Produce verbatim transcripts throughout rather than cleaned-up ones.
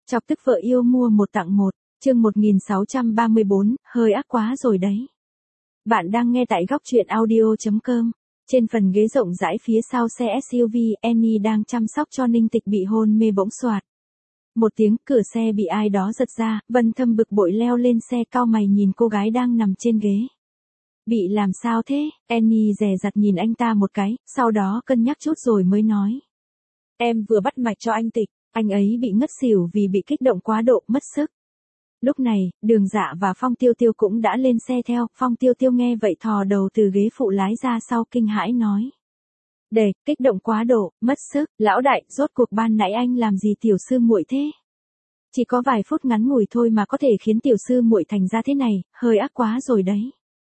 Chọc tức vợ yêu mua một tặng một, chương một nghìn sáu trăm ba mươi bốn, hơi ác quá rồi đấy. Bạn đang nghe tại góc truyện audio chấm com. Trên phần ghế rộng rãi phía sau xe ét u vê, Annie đang chăm sóc cho Ninh Tịch bị hôn mê bỗng xoạt. Một tiếng cửa xe bị ai đó giật ra, Vân Thâm bực bội leo lên xe cau mày nhìn cô gái đang nằm trên ghế. Bị làm sao thế? Annie dè dặt nhìn anh ta một cái, sau đó cân nhắc chút rồi mới nói. Em vừa bắt mạch cho anh Tịch, anh ấy bị ngất xỉu vì bị kích động quá độ, mất sức. Lúc này, Đường Dạ và Phong Tiêu Tiêu cũng đã lên xe theo, Phong Tiêu Tiêu nghe vậy thò đầu từ ghế phụ lái ra sau kinh hãi nói. Để, kích động quá độ, mất sức, lão đại, rốt cuộc ban nãy anh làm gì tiểu sư muội thế? Chỉ có vài phút ngắn ngủi thôi mà có thể khiến tiểu sư muội thành ra thế này, hơi ác quá rồi đấy.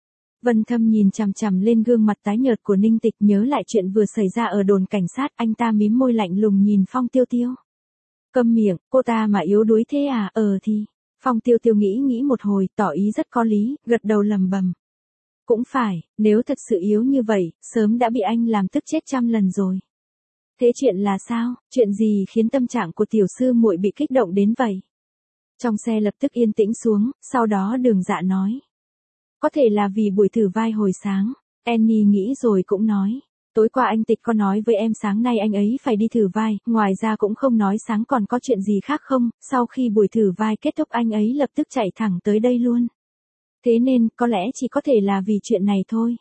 Vân Thâm nhìn chằm chằm lên gương mặt tái nhợt của Ninh Tịch, nhớ lại chuyện vừa xảy ra ở đồn cảnh sát, anh ta mím môi lạnh lùng nhìn Phong Tiêu Tiêu. Câm miệng, cô ta mà yếu đuối thế à? Ờ thì. Phong Tiêu Tiêu nghĩ nghĩ một hồi, tỏ ý rất có lý, gật đầu lầm bầm. Cũng phải, nếu thật sự yếu như vậy, sớm đã bị anh làm tức chết trăm lần rồi. Thế chuyện là sao? Chuyện gì khiến tâm trạng của tiểu sư muội bị kích động đến vậy? Trong xe lập tức yên tĩnh xuống, sau đó Đường Dạ nói. Có thể là vì buổi thử vai hồi sáng. Annie nghĩ rồi cũng nói. Tối qua anh Tịch có nói với em sáng nay anh ấy phải đi thử vai, ngoài ra cũng không nói sáng còn có chuyện gì khác không, sau khi buổi thử vai kết thúc anh ấy lập tức chạy thẳng tới đây luôn. Thế nên, có lẽ chỉ có thể là vì chuyện này thôi.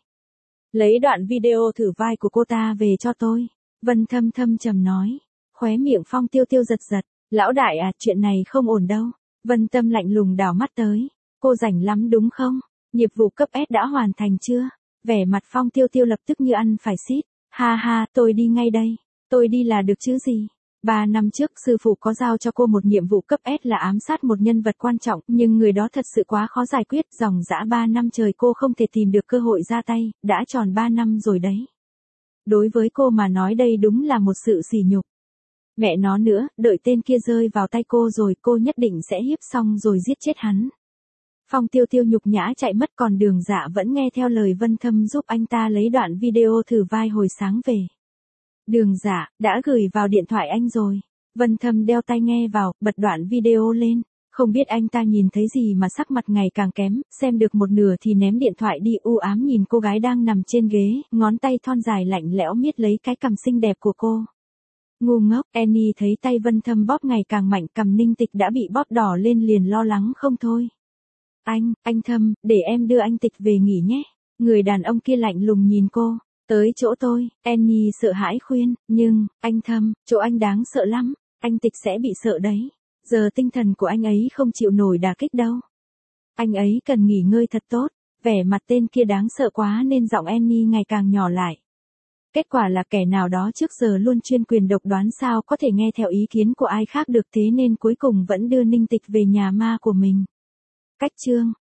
Lấy đoạn video thử vai của cô ta về cho tôi. Vân Thâm thâm trầm nói. Khóe miệng Phong Tiêu Tiêu giật giật. Lão đại à, chuyện này không ổn đâu. Vân Tâm lạnh lùng đảo mắt tới. Cô rảnh lắm đúng không? Nghiệp vụ cấp S đã hoàn thành chưa? Vẻ mặt Phong Tiêu Tiêu lập tức như ăn phải xít. Ha ha, tôi đi ngay đây. Tôi đi là được chứ gì? Ba năm trước sư phụ có giao cho cô một nhiệm vụ cấp S là ám sát một nhân vật quan trọng, nhưng người đó thật sự quá khó giải quyết, dòng dã ba năm trời cô không thể tìm được cơ hội ra tay, đã tròn ba năm rồi đấy. Đối với cô mà nói đây đúng là một sự sỉ nhục. Mẹ nó nữa, đợi tên kia rơi vào tay cô rồi cô nhất định sẽ hiếp xong rồi giết chết hắn. Phong Tiêu Tiêu nhục nhã chạy mất, còn Đường Dạ vẫn nghe theo lời Vân Thâm giúp anh ta lấy đoạn video thử vai hồi sáng về. Đường Dạ, đã gửi vào điện thoại anh rồi. Vân Thâm đeo tai nghe vào, bật đoạn video lên. Không biết anh ta nhìn thấy gì mà sắc mặt ngày càng kém, xem được một nửa thì ném điện thoại đi, u ám nhìn cô gái đang nằm trên ghế, ngón tay thon dài lạnh lẽo miết lấy cái cằm xinh đẹp của cô. Ngu ngốc, Annie thấy tay Vân Thâm bóp ngày càng mạnh, cằm Ninh Tịch đã bị bóp đỏ lên liền lo lắng không thôi. Anh, anh Thâm, để em đưa anh Tịch về nghỉ nhé. Người đàn ông kia lạnh lùng nhìn cô. Tới chỗ tôi, Annie sợ hãi khuyên, nhưng, anh Thâm, chỗ anh đáng sợ lắm, anh Tịch sẽ bị sợ đấy. Giờ tinh thần của anh ấy không chịu nổi đả kích đâu. Anh ấy cần nghỉ ngơi thật tốt, vẻ mặt tên kia đáng sợ quá nên giọng Annie ngày càng nhỏ lại. Kết quả là kẻ nào đó trước giờ luôn chuyên quyền độc đoán sao có thể nghe theo ý kiến của ai khác được, thế nên cuối cùng vẫn đưa Ninh Tịch về nhà ma của mình. Cách chương